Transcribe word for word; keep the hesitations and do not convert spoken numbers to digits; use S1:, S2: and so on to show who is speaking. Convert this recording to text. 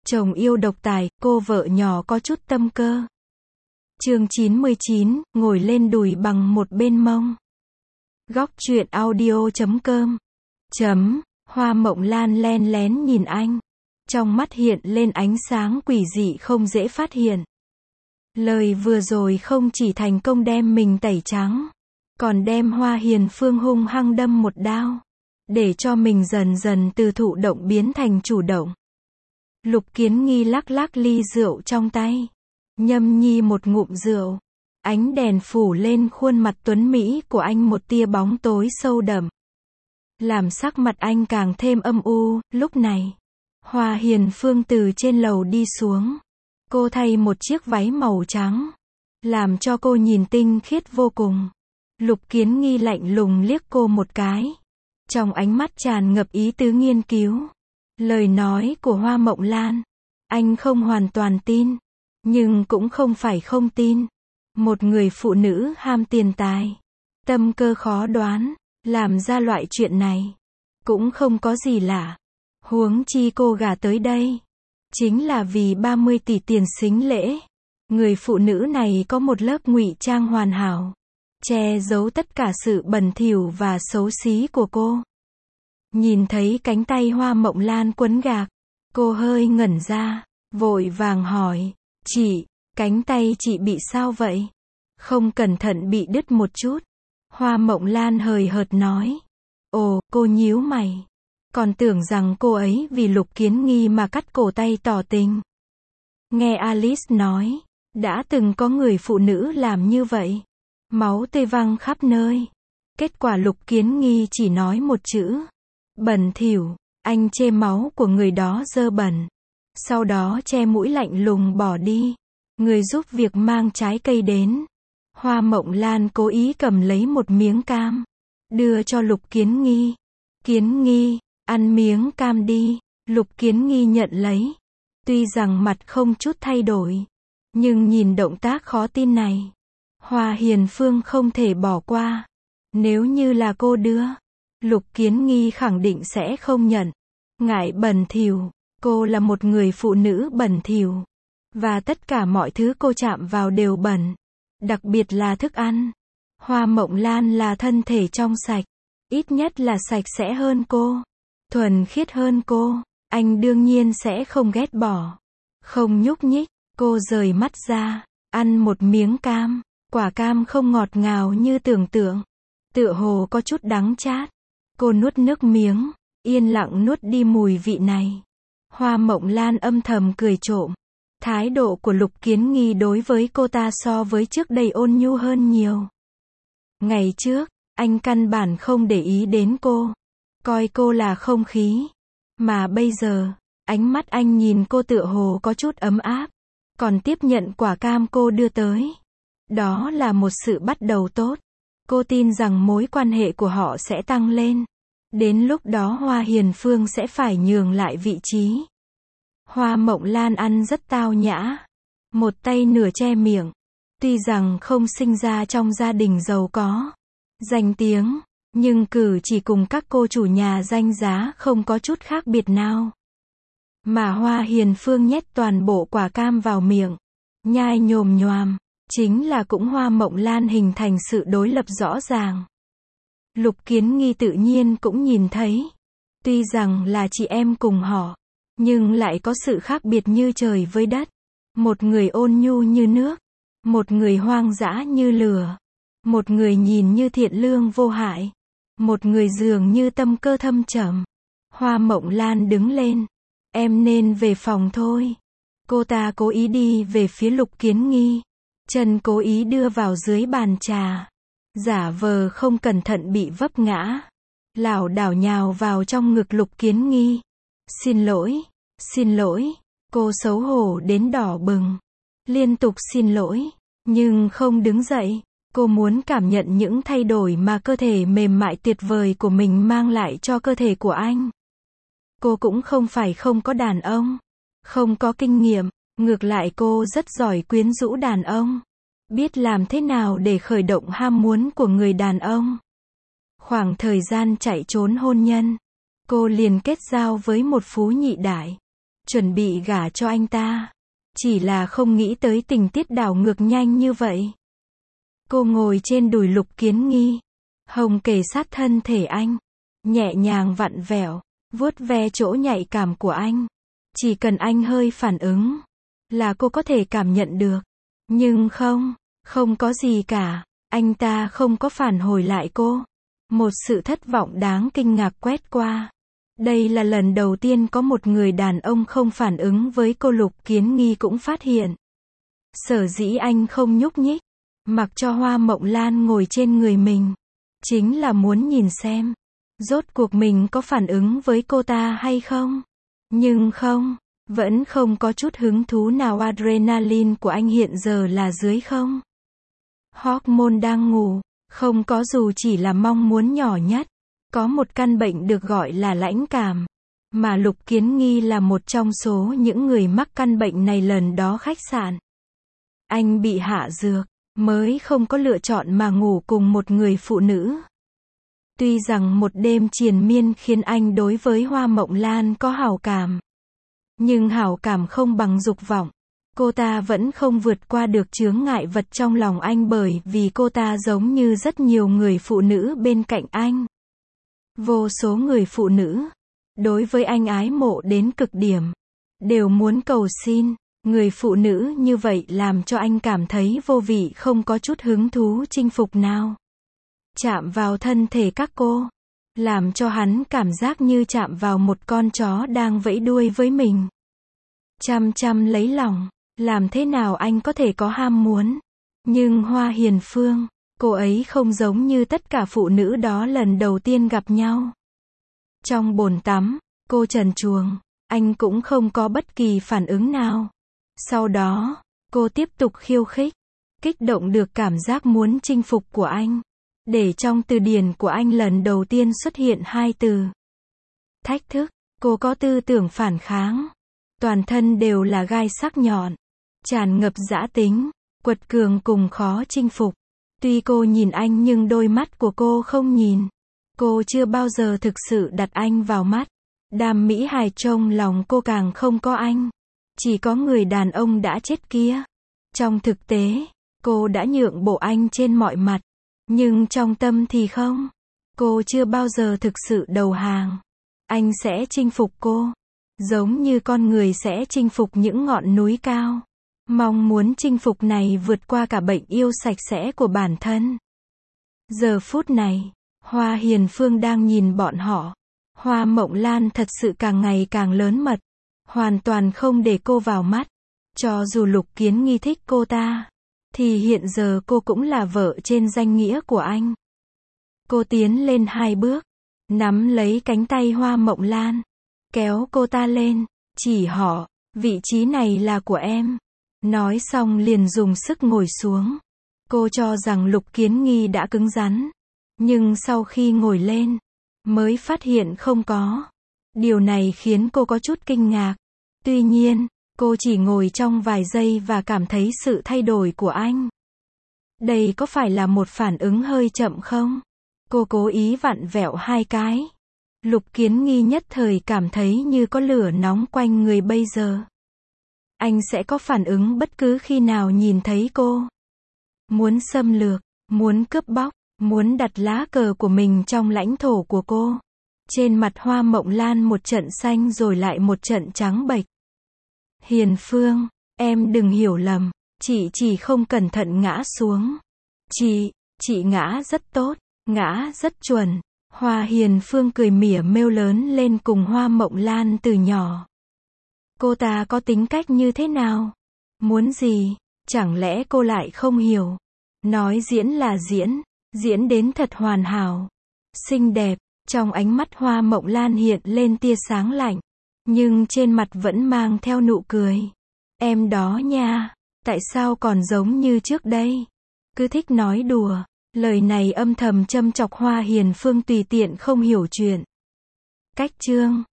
S1: Chồng yêu độc tài, cô vợ nhỏ có chút tâm cơ. Chương chín mươi chín, ngồi lên đùi bằng một bên mông. Góc truyện audio chấm com. Chấm, Hoa Mộng Lan len lén nhìn anh. Trong mắt hiện lên ánh sáng quỷ dị không dễ phát hiện. Lời vừa rồi không chỉ thành công đem mình tẩy trắng, còn đem Hoa Hiền Phương hung hăng đâm một đao, để cho mình dần dần từ thụ động biến thành chủ động. Lục Kiến Nghi lắc lắc ly rượu trong tay, nhâm nhi một ngụm rượu. Ánh đèn phủ lên khuôn mặt tuấn mỹ của anh một tia bóng tối sâu đậm, làm sắc mặt anh càng thêm âm u. Lúc này, Hoa Hiền Phương từ trên lầu đi xuống. Cô thay một chiếc váy màu trắng, làm cho cô nhìn tinh khiết vô cùng. Lục Kiến Nghi lạnh lùng liếc cô một cái, trong ánh mắt tràn ngập ý tứ nghiên cứu. Lời nói của Hoa Mộng Lan, anh không hoàn toàn tin, nhưng cũng không phải không tin. Một người phụ nữ ham tiền tài, tâm cơ khó đoán, làm ra loại chuyện này, cũng không có gì lạ. Huống chi cô gả tới đây, chính là vì ba mươi tỷ tiền sính lễ. Người phụ nữ này có một lớp ngụy trang hoàn hảo, che giấu tất cả sự bẩn thỉu và xấu xí của cô. Nhìn thấy cánh tay Hoa Mộng Lan quấn gạc, cô hơi ngẩn ra, vội vàng hỏi, chị, cánh tay chị bị sao vậy? Không cẩn thận bị đứt một chút. Hoa Mộng Lan hời hợt nói. Ồ, cô nhíu mày. Còn tưởng rằng cô ấy vì Lục Kiến Nghi mà cắt cổ tay tỏ tình. Nghe Alice nói, đã từng có người phụ nữ làm như vậy. Máu tươi văng khắp nơi. Kết quả Lục Kiến Nghi chỉ nói một chữ. Bẩn thỉu. Anh chê máu của người đó dơ bẩn. Sau đó che mũi lạnh lùng bỏ đi. Người giúp việc mang trái cây đến. Hoa Mộng Lan cố ý cầm lấy một miếng cam, đưa cho Lục Kiến Nghi. Kiến Nghi, ăn miếng cam đi. Lục Kiến Nghi nhận lấy. Tuy rằng mặt không chút thay đổi, nhưng nhìn động tác khó tin này, Hoa Hiền Phương không thể bỏ qua. Nếu như là cô đưa, Lục Kiến Nghi khẳng định sẽ không nhận. Ngại bẩn thỉu, cô là một người phụ nữ bẩn thỉu, và tất cả mọi thứ cô chạm vào đều bẩn, đặc biệt là thức ăn. Hoa Mộng Lan là thân thể trong sạch, ít nhất là sạch sẽ hơn cô, thuần khiết hơn cô, anh đương nhiên sẽ không ghét bỏ. Không nhúc nhích, cô rời mắt ra, ăn một miếng cam. Quả cam không ngọt ngào như tưởng tượng, tựa hồ có chút đắng chát. Cô nuốt nước miếng, yên lặng nuốt đi mùi vị này. Hoa Mộng Lan âm thầm cười trộm. Thái độ của Lục Kiến Nghi đối với cô ta so với trước đây ôn nhu hơn nhiều. Ngày trước, anh căn bản không để ý đến cô, coi cô là không khí. Mà bây giờ, ánh mắt anh nhìn cô tựa hồ có chút ấm áp, còn tiếp nhận quả cam cô đưa tới. Đó là một sự bắt đầu tốt. Cô tin rằng mối quan hệ của họ sẽ tăng lên. Đến lúc đó Hoa Hiền Phương sẽ phải nhường lại vị trí. Hoa Mộng Lan ăn rất tao nhã, một tay nửa che miệng. Tuy rằng không sinh ra trong gia đình giàu có, danh tiếng, nhưng cử chỉ cùng các cô chủ nhà danh giá không có chút khác biệt nào. Mà Hoa Hiền Phương nhét toàn bộ quả cam vào miệng, nhai nhồm nhoàm, chính là cũng Hoa Mộng Lan hình thành sự đối lập rõ ràng. Lục Kiến Nghi tự nhiên cũng nhìn thấy. Tuy rằng là chị em cùng họ, nhưng lại có sự khác biệt như trời với đất. Một người ôn nhu như nước, một người hoang dã như lửa, một người nhìn như thiện lương vô hại, một người dường như tâm cơ thâm trầm. Hoa Mộng Lan đứng lên. Em nên về phòng thôi. Cô ta cố ý đi về phía Lục Kiến Nghi, chân cố ý đưa vào dưới bàn trà, giả vờ không cẩn thận bị vấp ngã, lảo đảo nhào vào trong ngực Lục Kiến Nghi. Xin lỗi, xin lỗi. Cô xấu hổ đến đỏ bừng, liên tục xin lỗi, nhưng không đứng dậy. Cô muốn cảm nhận những thay đổi mà cơ thể mềm mại tuyệt vời của mình mang lại cho cơ thể của anh. Cô cũng không phải không có đàn ông, không có kinh nghiệm, ngược lại cô rất giỏi quyến rũ đàn ông, biết làm thế nào để khởi động ham muốn của người đàn ông. Khoảng thời gian chạy trốn hôn nhân, cô liền kết giao với một phú nhị đại. chuẩn bị gả cho anh ta. Chỉ là không nghĩ tới tình tiết đảo ngược nhanh như vậy. Cô ngồi trên đùi Lục Kiến Nghi, hồng kề sát thân thể anh, nhẹ nhàng vặn vẹo, vuốt ve chỗ nhạy cảm của anh. Chỉ cần anh hơi phản ứng, là cô có thể cảm nhận được. Nhưng không, không có gì cả. Anh ta không có phản hồi lại cô. Một sự thất vọng đáng kinh ngạc quét qua. Đây là lần đầu tiên có một người đàn ông không phản ứng với cô. Lục Kiến Nghi cũng phát hiện. Sở dĩ anh không nhúc nhích, mặc cho Hoa Mộng Lan ngồi trên người mình, chính là muốn nhìn xem, rốt cuộc mình có phản ứng với cô ta hay không. Nhưng không, vẫn không có chút hứng thú nào. Adrenaline của anh hiện giờ là dưới không. Hormone đang ngủ, không có dù chỉ là mong muốn nhỏ nhất. Có một căn bệnh được gọi là lãnh cảm, mà Lục Kiến Nghi là một trong số những người mắc căn bệnh này. Lần đó khách sạn, anh bị hạ dược, mới không có lựa chọn mà ngủ cùng một người phụ nữ. Tuy rằng một đêm triền miên khiến anh đối với Hoa Mộng Lan có hảo cảm, nhưng hảo cảm không bằng dục vọng. Cô ta vẫn không vượt qua được chướng ngại vật trong lòng anh, bởi vì cô ta giống như rất nhiều người phụ nữ bên cạnh anh. Vô số người phụ nữ, đối với anh ái mộ đến cực điểm, đều muốn cầu xin. Người phụ nữ như vậy làm cho anh cảm thấy vô vị, không có chút hứng thú chinh phục nào. Chạm vào thân thể các cô, làm cho hắn cảm giác như chạm vào một con chó đang vẫy đuôi với mình. Chăm chăm lấy lòng, làm thế nào anh có thể có ham muốn. Nhưng Hoa Hiền Phương, cô ấy không giống như tất cả phụ nữ đó lần đầu tiên gặp nhau. Trong bồn tắm, cô trần truồng, anh cũng không có bất kỳ phản ứng nào. Sau đó, cô tiếp tục khiêu khích, kích động được cảm giác muốn chinh phục của anh. Để trong từ điển của anh lần đầu tiên xuất hiện hai từ thách thức. Cô có tư tưởng phản kháng, toàn thân đều là gai sắc nhọn, tràn ngập dã tính, quật cường cùng khó chinh phục. Tuy cô nhìn anh nhưng đôi mắt của cô không nhìn. Cô chưa bao giờ thực sự đặt anh vào mắt. Đàm Mỹ Hài trong lòng cô càng không có anh. Chỉ có người đàn ông đã chết kia. Trong thực tế, cô đã nhượng bộ anh trên mọi mặt. Nhưng trong tâm thì không. Cô chưa bao giờ thực sự đầu hàng. Anh sẽ chinh phục cô, giống như con người sẽ chinh phục những ngọn núi cao. Mong muốn chinh phục này vượt qua cả bệnh yêu sạch sẽ của bản thân. Giờ phút này, Hoa Hiền Phương đang nhìn bọn họ. Hoa Mộng Lan thật sự càng ngày càng lớn mật, hoàn toàn không để cô vào mắt. Cho dù Lục Kiến Nghi thích cô ta, thì hiện giờ cô cũng là vợ trên danh nghĩa của anh. Cô tiến lên hai bước, nắm lấy cánh tay Hoa Mộng Lan, kéo cô ta lên, chỉ họ, vị trí này là của em. Nói xong liền dùng sức ngồi xuống. Cô cho rằng Lục Kiến Nghi đã cứng rắn, nhưng sau khi ngồi lên, mới phát hiện không có. Điều này khiến cô có chút kinh ngạc. Tuy nhiên, cô chỉ ngồi trong vài giây và cảm thấy sự thay đổi của anh. Đây có phải là một phản ứng hơi chậm không? Cô cố ý vặn vẹo hai cái. Lục Kiến Nghi nhất thời cảm thấy như có lửa nóng quanh người bây giờ. Anh sẽ có phản ứng bất cứ khi nào nhìn thấy cô. Muốn xâm lược, muốn cướp bóc, muốn đặt lá cờ của mình trong lãnh thổ của cô. Trên mặt Hoa Mộng Lan một trận xanh rồi lại một trận trắng bệch. Hiền Phương, em đừng hiểu lầm, chị chỉ không cẩn thận ngã xuống. Chị, chị ngã rất tốt, ngã rất chuẩn. Hoa Hiền Phương cười mỉa mêu lớn lên cùng Hoa Mộng Lan từ nhỏ. Cô ta có tính cách như thế nào? Muốn gì? Chẳng lẽ cô lại không hiểu? Nói diễn là diễn, diễn đến thật hoàn hảo, xinh đẹp. Trong ánh mắt Hoa Mộng Lan hiện lên tia sáng lạnh, nhưng trên mặt vẫn mang theo nụ cười. Em đó nha, tại sao còn giống như trước đây? Cứ thích nói đùa. Lời này âm thầm châm chọc Hoa Hiền Phương tùy tiện không hiểu chuyện. Cách chương